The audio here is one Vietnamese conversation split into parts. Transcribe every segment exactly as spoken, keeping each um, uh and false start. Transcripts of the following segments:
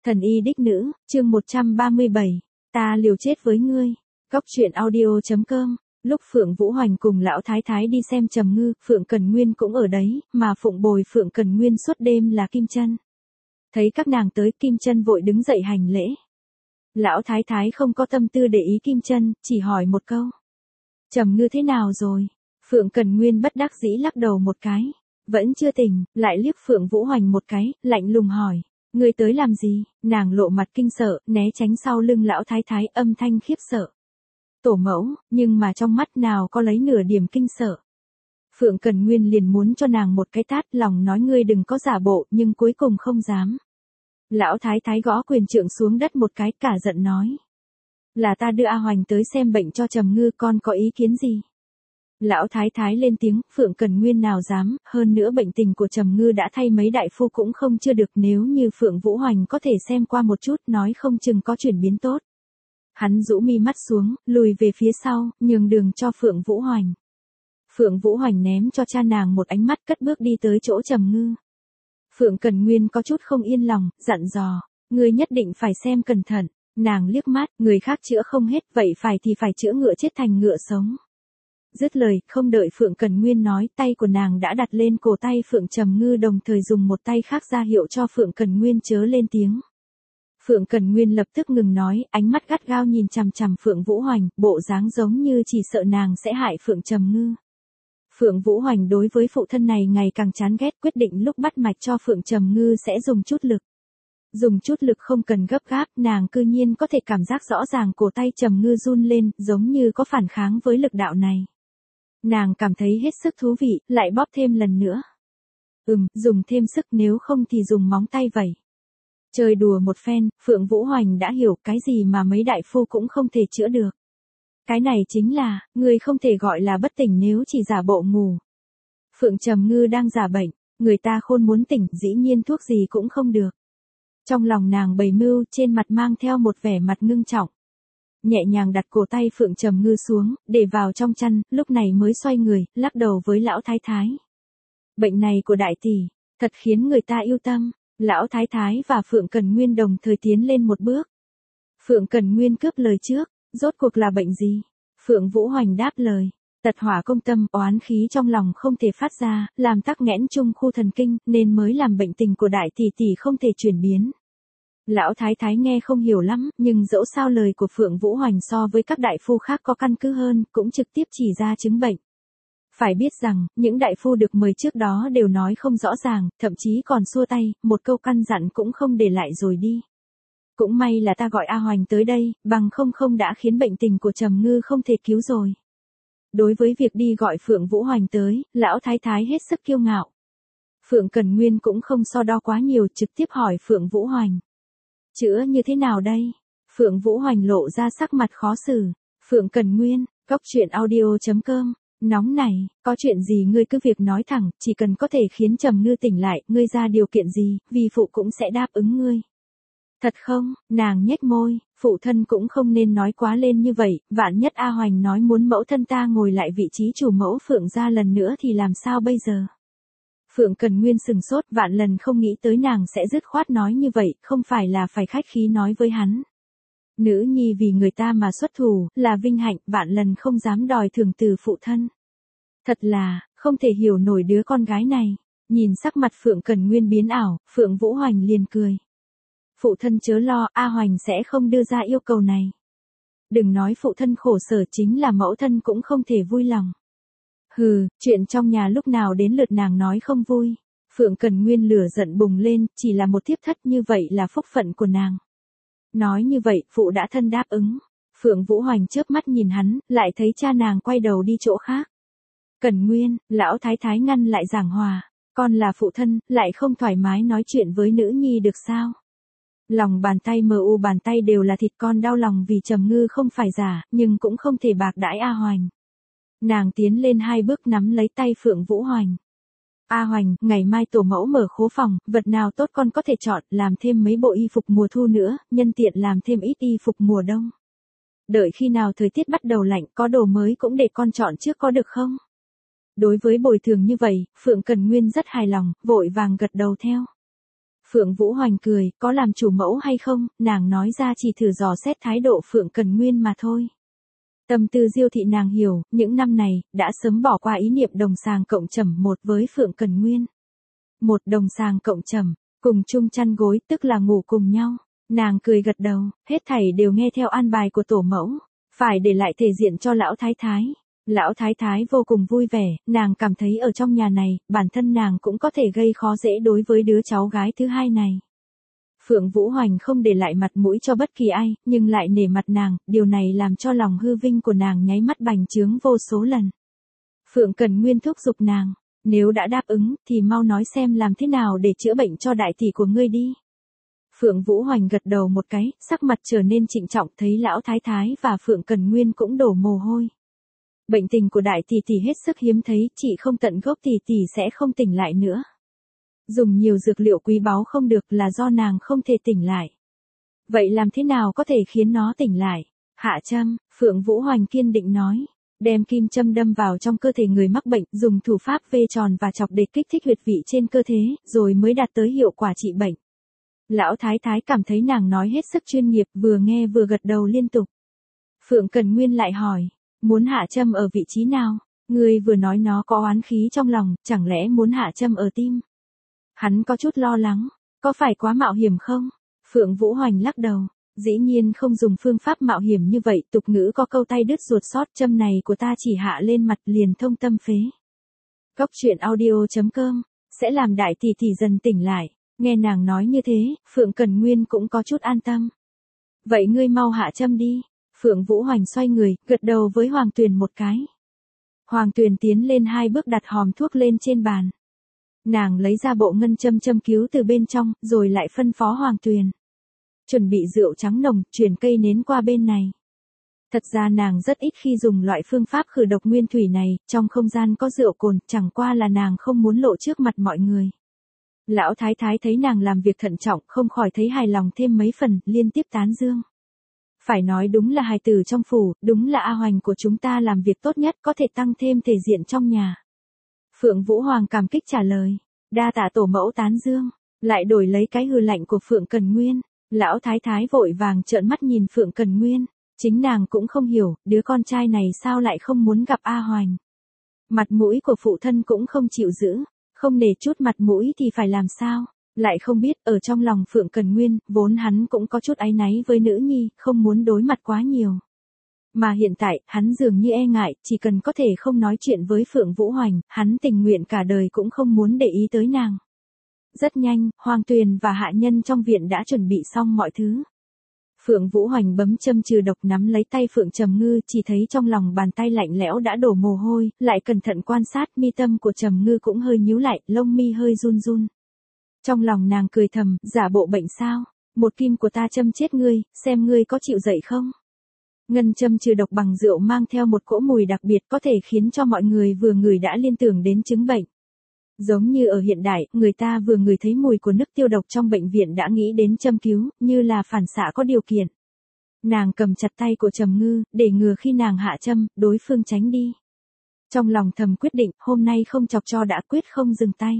Thần y đích nữ, chương một trăm ba mươi bảy, ta liều chết với ngươi. Cóc truyện audio chấm com. Lúc Phượng Vũ Hoành cùng lão thái thái đi xem Trầm Ngư, Phượng Cần Nguyên cũng ở đấy, mà phụng bồi Phượng Cần Nguyên suốt đêm là Kim Chân. Thấy các nàng tới, Kim Chân vội đứng dậy hành lễ. Lão thái thái không có tâm tư để ý Kim Chân, chỉ hỏi một câu. Trầm Ngư thế nào rồi? Phượng Cần Nguyên bất đắc dĩ lắc đầu một cái. Vẫn chưa tỉnh, lại liếc Phượng Vũ Hoành một cái, lạnh lùng hỏi. Ngươi tới làm gì? Nàng lộ mặt kinh sợ, né tránh sau lưng lão thái thái, âm thanh khiếp sợ. Tổ mẫu, nhưng mà trong mắt nào có lấy nửa điểm kinh sợ. Phượng Cần Nguyên liền muốn cho nàng một cái tát, lòng nói ngươi đừng có giả bộ, nhưng cuối cùng không dám. Lão thái thái gõ quyền trượng xuống đất một cái, cả giận nói. Là ta đưa A Hoành tới xem bệnh cho Trầm Ngư, con có ý kiến gì? Lão thái thái lên tiếng, Phượng Cần Nguyên nào dám, hơn nữa bệnh tình của Trầm Ngư đã thay mấy đại phu cũng không chưa được, nếu như Phượng Vũ Hoành có thể xem qua một chút, nói không chừng có chuyển biến tốt. Hắn rũ mi mắt xuống, lùi về phía sau, nhường đường cho Phượng Vũ Hoành. Phượng Vũ Hoành ném cho cha nàng một ánh mắt, cất bước đi tới chỗ Trầm Ngư. Phượng Cần Nguyên có chút không yên lòng, dặn dò, ngươi nhất định phải xem cẩn thận. Nàng liếc mắt, người khác chữa không hết, vậy phải thì phải chữa ngựa chết thành ngựa sống. Dứt lời, không đợi Phượng Cần Nguyên nói, tay của nàng đã đặt lên cổ tay Phượng Trầm Ngư, đồng thời dùng một tay khác ra hiệu cho Phượng Cần Nguyên chớ lên tiếng. Phượng Cần Nguyên lập tức ngừng nói, ánh mắt gắt gao nhìn chằm chằm Phượng Vũ Hoành, bộ dáng giống như chỉ sợ nàng sẽ hại Phượng Trầm Ngư. Phượng Vũ Hoành đối với phụ thân này ngày càng chán ghét, quyết định lúc bắt mạch cho Phượng Trầm Ngư sẽ dùng chút lực. Dùng chút lực không cần gấp gáp, nàng cư nhiên có thể cảm giác rõ ràng cổ tay Trầm Ngư run lên, giống như có phản kháng với lực đạo này. Nàng cảm thấy hết sức thú vị, lại bóp thêm lần nữa. Ừm, dùng thêm sức, nếu không thì dùng móng tay vẩy. Chơi đùa một phen, Phượng Vũ Hoành đã hiểu cái gì mà mấy đại phu cũng không thể chữa được. Cái này chính là, người không thể gọi là bất tỉnh nếu chỉ giả bộ ngủ. Phượng Trầm Ngư đang giả bệnh, người ta khôn muốn tỉnh, dĩ nhiên thuốc gì cũng không được. Trong lòng nàng bày mưu, trên mặt mang theo một vẻ mặt ngưng trọng. Nhẹ nhàng đặt cổ tay Phượng Trầm Ngư xuống, để vào trong chăn, lúc này mới xoay người, lắc đầu với lão thái thái. Bệnh này của đại tỷ, thật khiến người ta yêu tâm. Lão thái thái và Phượng Cần Nguyên đồng thời tiến lên một bước. Phượng Cần Nguyên cướp lời trước, rốt cuộc là bệnh gì? Phượng Vũ Hoành đáp lời. Tật hỏa công tâm, oán khí trong lòng không thể phát ra, làm tắc nghẽn trung khu thần kinh, nên mới làm bệnh tình của đại tỷ tỷ không thể chuyển biến. Lão thái thái nghe không hiểu lắm, nhưng dẫu sao lời của Phượng Vũ Hoành so với các đại phu khác có căn cứ hơn, cũng trực tiếp chỉ ra chứng bệnh. Phải biết rằng, những đại phu được mời trước đó đều nói không rõ ràng, thậm chí còn xua tay, một câu căn dặn cũng không để lại rồi đi. Cũng may là ta gọi A Hoành tới đây, bằng không không đã khiến bệnh tình của Trầm Ngư không thể cứu rồi. Đối với việc đi gọi Phượng Vũ Hoành tới, lão thái thái hết sức kiêu ngạo. Phượng Cần Nguyên cũng không so đo quá nhiều, trực tiếp hỏi Phượng Vũ Hoành. Chữa như thế nào đây? Phượng Vũ Hoành lộ ra sắc mặt khó xử. Phượng Cần Nguyên, cóc truyện audio chấm com. Nóng này, có chuyện gì ngươi cứ việc nói thẳng, chỉ cần có thể khiến Trầm Ngư tỉnh lại, ngươi ra điều kiện gì, vì phụ cũng sẽ đáp ứng ngươi. Thật không? Nàng nhếch môi, phụ thân cũng không nên nói quá lên như vậy, vạn nhất A Hoành nói muốn mẫu thân ta ngồi lại vị trí chủ mẫu Phượng gia lần nữa thì làm sao bây giờ? Phượng Cần Nguyên sừng sốt, vạn lần không nghĩ tới nàng sẽ dứt khoát nói như vậy, không phải là phải khách khí nói với hắn. Nữ nhi vì người ta mà xuất thủ, là vinh hạnh, vạn lần không dám đòi thưởng từ phụ thân. Thật là, không thể hiểu nổi đứa con gái này. Nhìn sắc mặt Phượng Cần Nguyên biến ảo, Phượng Vũ Hoành liền cười. Phụ thân chớ lo, A Hoành sẽ không đưa ra yêu cầu này. Đừng nói phụ thân khổ sở, chính là mẫu thân cũng không thể vui lòng. Hừ, chuyện trong nhà lúc nào đến lượt nàng nói không vui. Phượng Cần Nguyên lửa giận bùng lên, chỉ là một thiếp thất như vậy là phúc phận của nàng. Nói như vậy, phụ đã thân đáp ứng. Phượng Vũ Hoành chớp mắt nhìn hắn, lại thấy cha nàng quay đầu đi chỗ khác. Cần Nguyên, lão thái thái ngăn lại giảng hòa. Con là phụ thân, lại không thoải mái nói chuyện với nữ nhi được sao? Lòng bàn tay mờ u bàn tay đều là thịt, con đau lòng vì Trầm Ngư không phải giả, nhưng cũng không thể bạc đãi A Hoành. Nàng tiến lên hai bước nắm lấy tay Phượng Vũ Hoành. A Hoành, ngày mai tổ mẫu mở khố phòng, vật nào tốt con có thể chọn, làm thêm mấy bộ y phục mùa thu nữa, nhân tiện làm thêm ít y phục mùa đông. Đợi khi nào thời tiết bắt đầu lạnh, có đồ mới cũng để con chọn trước có được không? Đối với bồi thường như vậy, Phượng Cần Nguyên rất hài lòng, vội vàng gật đầu theo. Phượng Vũ Hoành cười, có làm chủ mẫu hay không, nàng nói ra chỉ thử dò xét thái độ Phượng Cần Nguyên mà thôi. Tâm tư Diêu thị nàng hiểu, những năm này, đã sớm bỏ qua ý niệm đồng sàng cộng trầm một với Phượng Cần Nguyên. Một đồng sàng cộng trầm, cùng chung chăn gối tức là ngủ cùng nhau. Nàng cười gật đầu, hết thảy đều nghe theo an bài của tổ mẫu, phải để lại thể diện cho lão thái thái. Lão thái thái vô cùng vui vẻ, nàng cảm thấy ở trong nhà này, bản thân nàng cũng có thể gây khó dễ đối với đứa cháu gái thứ hai này. Phượng Vũ Hoành không để lại mặt mũi cho bất kỳ ai, nhưng lại nể mặt nàng, điều này làm cho lòng hư vinh của nàng nháy mắt bành trướng vô số lần. Phượng Cần Nguyên thúc giục nàng, nếu đã đáp ứng, thì mau nói xem làm thế nào để chữa bệnh cho đại tỷ của ngươi đi. Phượng Vũ Hoành gật đầu một cái, sắc mặt trở nên trịnh trọng, thấy lão thái thái và Phượng Cần Nguyên cũng đổ mồ hôi. Bệnh tình của đại tỷ tỷ hết sức hiếm thấy, chị không tận gốc tỷ tỷ sẽ không tỉnh lại nữa. Dùng nhiều dược liệu quý báu không được là do nàng không thể tỉnh lại. Vậy làm thế nào có thể khiến nó tỉnh lại? Hạ châm, Phượng Vũ Hoành kiên định nói. Đem kim châm đâm vào trong cơ thể người mắc bệnh, dùng thủ pháp vê tròn và chọc để kích thích huyệt vị trên cơ thể, rồi mới đạt tới hiệu quả trị bệnh. Lão thái thái cảm thấy nàng nói hết sức chuyên nghiệp, vừa nghe vừa gật đầu liên tục. Phượng Cần Nguyên lại hỏi, muốn hạ châm ở vị trí nào? Ngươi vừa nói nó có oán khí trong lòng, chẳng lẽ muốn hạ châm ở tim? Hắn có chút lo lắng, có phải quá mạo hiểm không? Phượng Vũ Hoành lắc đầu, dĩ nhiên không dùng phương pháp mạo hiểm như vậy, tục ngữ có câu tay đứt ruột sót, châm này của ta chỉ hạ lên mặt liền thông tâm phế. Cốc truyện audio chấm com, sẽ làm đại tỷ tỷ dần tỉnh lại. Nghe nàng nói như thế, Phượng Cần Nguyên cũng có chút an tâm. Vậy ngươi mau hạ châm đi. Phượng Vũ Hoành xoay người, gật đầu với Hoàng Tuyền một cái. Hoàng Tuyền tiến lên hai bước đặt hòm thuốc lên trên bàn. Nàng lấy ra bộ ngân châm châm cứu từ bên trong, rồi lại phân phó Hoàng Tuyền. Chuẩn bị rượu trắng nồng, chuyển cây nến qua bên này. Thật ra nàng rất ít khi dùng loại phương pháp khử độc nguyên thủy này, trong không gian có rượu cồn, chẳng qua là nàng không muốn lộ trước mặt mọi người. Lão thái thái thấy nàng làm việc thận trọng, không khỏi thấy hài lòng thêm mấy phần, liên tiếp tán dương. Phải nói đúng là hài tử trong phủ, đúng là A Hoành của chúng ta làm việc tốt nhất, có thể tăng thêm thể diện trong nhà. Phượng Vũ Hoàng cảm kích trả lời, đa tạ tổ mẫu tán dương, lại đổi lấy cái hừ lạnh của Phượng Cần Nguyên. Lão thái thái vội vàng trợn mắt nhìn Phượng Cần Nguyên, chính nàng cũng không hiểu, đứa con trai này sao lại không muốn gặp A Hoành. Mặt mũi của phụ thân cũng không chịu giữ, không nể chút mặt mũi thì phải làm sao, lại không biết ở trong lòng Phượng Cần Nguyên, vốn hắn cũng có chút áy náy với nữ nhi, không muốn đối mặt quá nhiều. Mà hiện tại, hắn dường như e ngại, chỉ cần có thể không nói chuyện với Phượng Vũ Hoành, hắn tình nguyện cả đời cũng không muốn để ý tới nàng. Rất nhanh, Hoàng Tuyền và hạ nhân trong viện đã chuẩn bị xong mọi thứ. Phượng Vũ Hoành bấm châm trừ độc, nắm lấy tay Phượng Trầm Ngư, chỉ thấy trong lòng bàn tay lạnh lẽo đã đổ mồ hôi, lại cẩn thận quan sát, mi tâm của Trầm Ngư cũng hơi nhíu lại, lông mi hơi run run. Trong lòng nàng cười thầm, giả bộ bệnh sao? Một kim của ta châm chết ngươi, xem ngươi có chịu dậy không? Ngân châm trừ độc bằng rượu mang theo một cỗ mùi đặc biệt, có thể khiến cho mọi người vừa ngửi đã liên tưởng đến chứng bệnh. Giống như ở hiện đại, người ta vừa ngửi thấy mùi của nước tiêu độc trong bệnh viện đã nghĩ đến châm cứu, như là phản xạ có điều kiện. Nàng cầm chặt tay của Trầm Ngư, để ngừa khi nàng hạ châm, đối phương tránh đi. Trong lòng thầm quyết định, hôm nay không chọc cho đã quyết không dừng tay.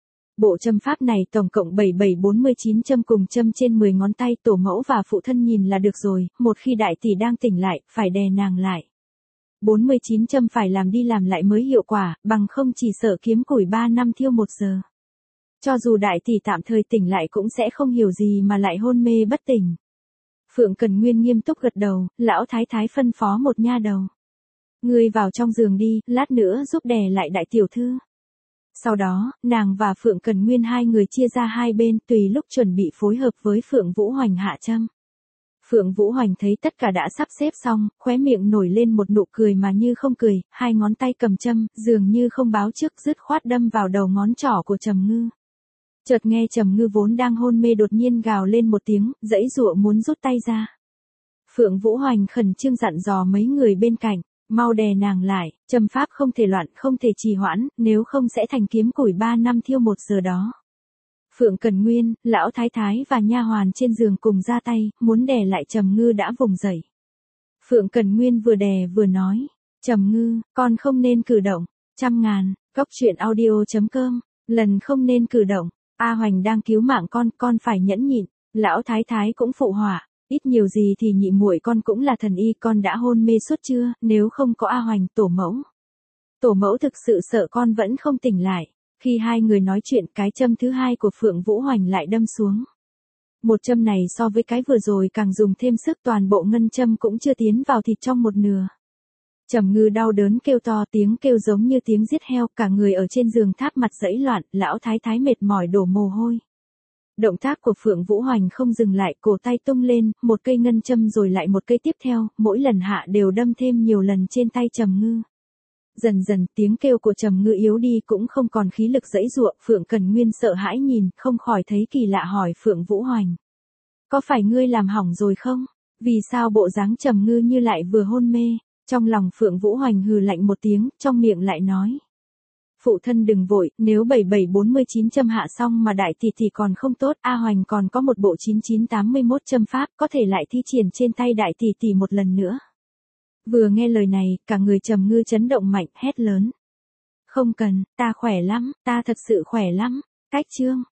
Bộ châm pháp này tổng cộng bảy bảy bốn mươi chín châm cùng châm trên mười ngón tay, tổ mẫu và phụ thân nhìn là được rồi, một khi đại tỷ đang tỉnh lại, phải đè nàng lại. bốn mươi chín châm phải làm đi làm lại mới hiệu quả, bằng không chỉ sợ kiếm củi ba năm thiêu một giờ. Cho dù đại tỷ tạm thời tỉnh lại cũng sẽ không hiểu gì mà lại hôn mê bất tỉnh. Phượng Cần Nguyên nghiêm túc gật đầu, lão thái thái phân phó một nha đầu. Ngươi vào trong giường đi, lát nữa giúp đè lại đại tiểu thư. Sau đó, nàng và Phượng Cần Nguyên hai người chia ra hai bên, tùy lúc chuẩn bị phối hợp với Phượng Vũ Hoành hạ châm. Phượng Vũ Hoành thấy tất cả đã sắp xếp xong, khóe miệng nổi lên một nụ cười mà như không cười, hai ngón tay cầm châm, dường như không báo trước dứt khoát đâm vào đầu ngón trỏ của Trầm Ngư. Chợt nghe Trầm Ngư vốn đang hôn mê đột nhiên gào lên một tiếng, giãy giụa muốn rút tay ra. Phượng Vũ Hoành khẩn trương dặn dò mấy người bên cạnh, mau đè nàng lại, châm pháp không thể loạn, không thể trì hoãn, nếu không sẽ thành kiếm củi ba năm thiêu một giờ đó. Phượng Cần Nguyên, lão thái thái và nha hoàn trên giường cùng ra tay, muốn đè lại Trầm Ngư đã vùng dậy. Phượng Cần Nguyên vừa đè vừa nói, Trầm Ngư, con không nên cử động, trăm ngàn, cốc truyện audio chấm com, lần không nên cử động. A Hoành đang cứu mạng con, con phải nhẫn nhịn. Lão thái thái cũng phụ họa, ít nhiều gì thì nhị muội con cũng là thần y, con đã hôn mê suốt chưa, nếu không có A Hoành, tổ mẫu. Tổ mẫu thực sự sợ con vẫn không tỉnh lại. Khi hai người nói chuyện, cái châm thứ hai của Phượng Vũ Hoành lại đâm xuống. Một châm này so với cái vừa rồi càng dùng thêm sức, toàn bộ ngân châm cũng chưa tiến vào thịt trong một nửa. Trầm Ngư đau đớn kêu to, tiếng kêu giống như tiếng giết heo, cả người ở trên giường tháp mặt giãy loạn, lão thái thái mệt mỏi đổ mồ hôi. Động tác của Phượng Vũ Hoành không dừng lại, cổ tay tung lên, một cây ngân châm rồi lại một cây tiếp theo, mỗi lần hạ đều đâm thêm nhiều lần trên tay Trầm Ngư. Dần dần tiếng kêu của Trầm Ngư yếu đi, cũng không còn khí lực giãy giụa. Phượng Cần Nguyên sợ hãi nhìn, không khỏi thấy kỳ lạ, hỏi Phượng Vũ Hoành. Có phải ngươi làm hỏng rồi không? Vì sao bộ dáng Trầm Ngư như lại vừa hôn mê? Trong lòng Phượng Vũ Hoành hừ lạnh một tiếng, trong miệng lại nói. Phụ thân đừng vội, nếu bảy bảy bốn mươi chín châm hạ xong mà đại tỷ tỷ còn không tốt, A Hoành còn có một bộ chín chín tám mươi mốt châm pháp, có thể lại thi triển trên tay đại tỷ tỷ một lần nữa. Vừa nghe lời này, cả người Trầm Ngư chấn động mạnh, hét lớn. Không cần, ta khỏe lắm, ta thật sự khỏe lắm. Cách chương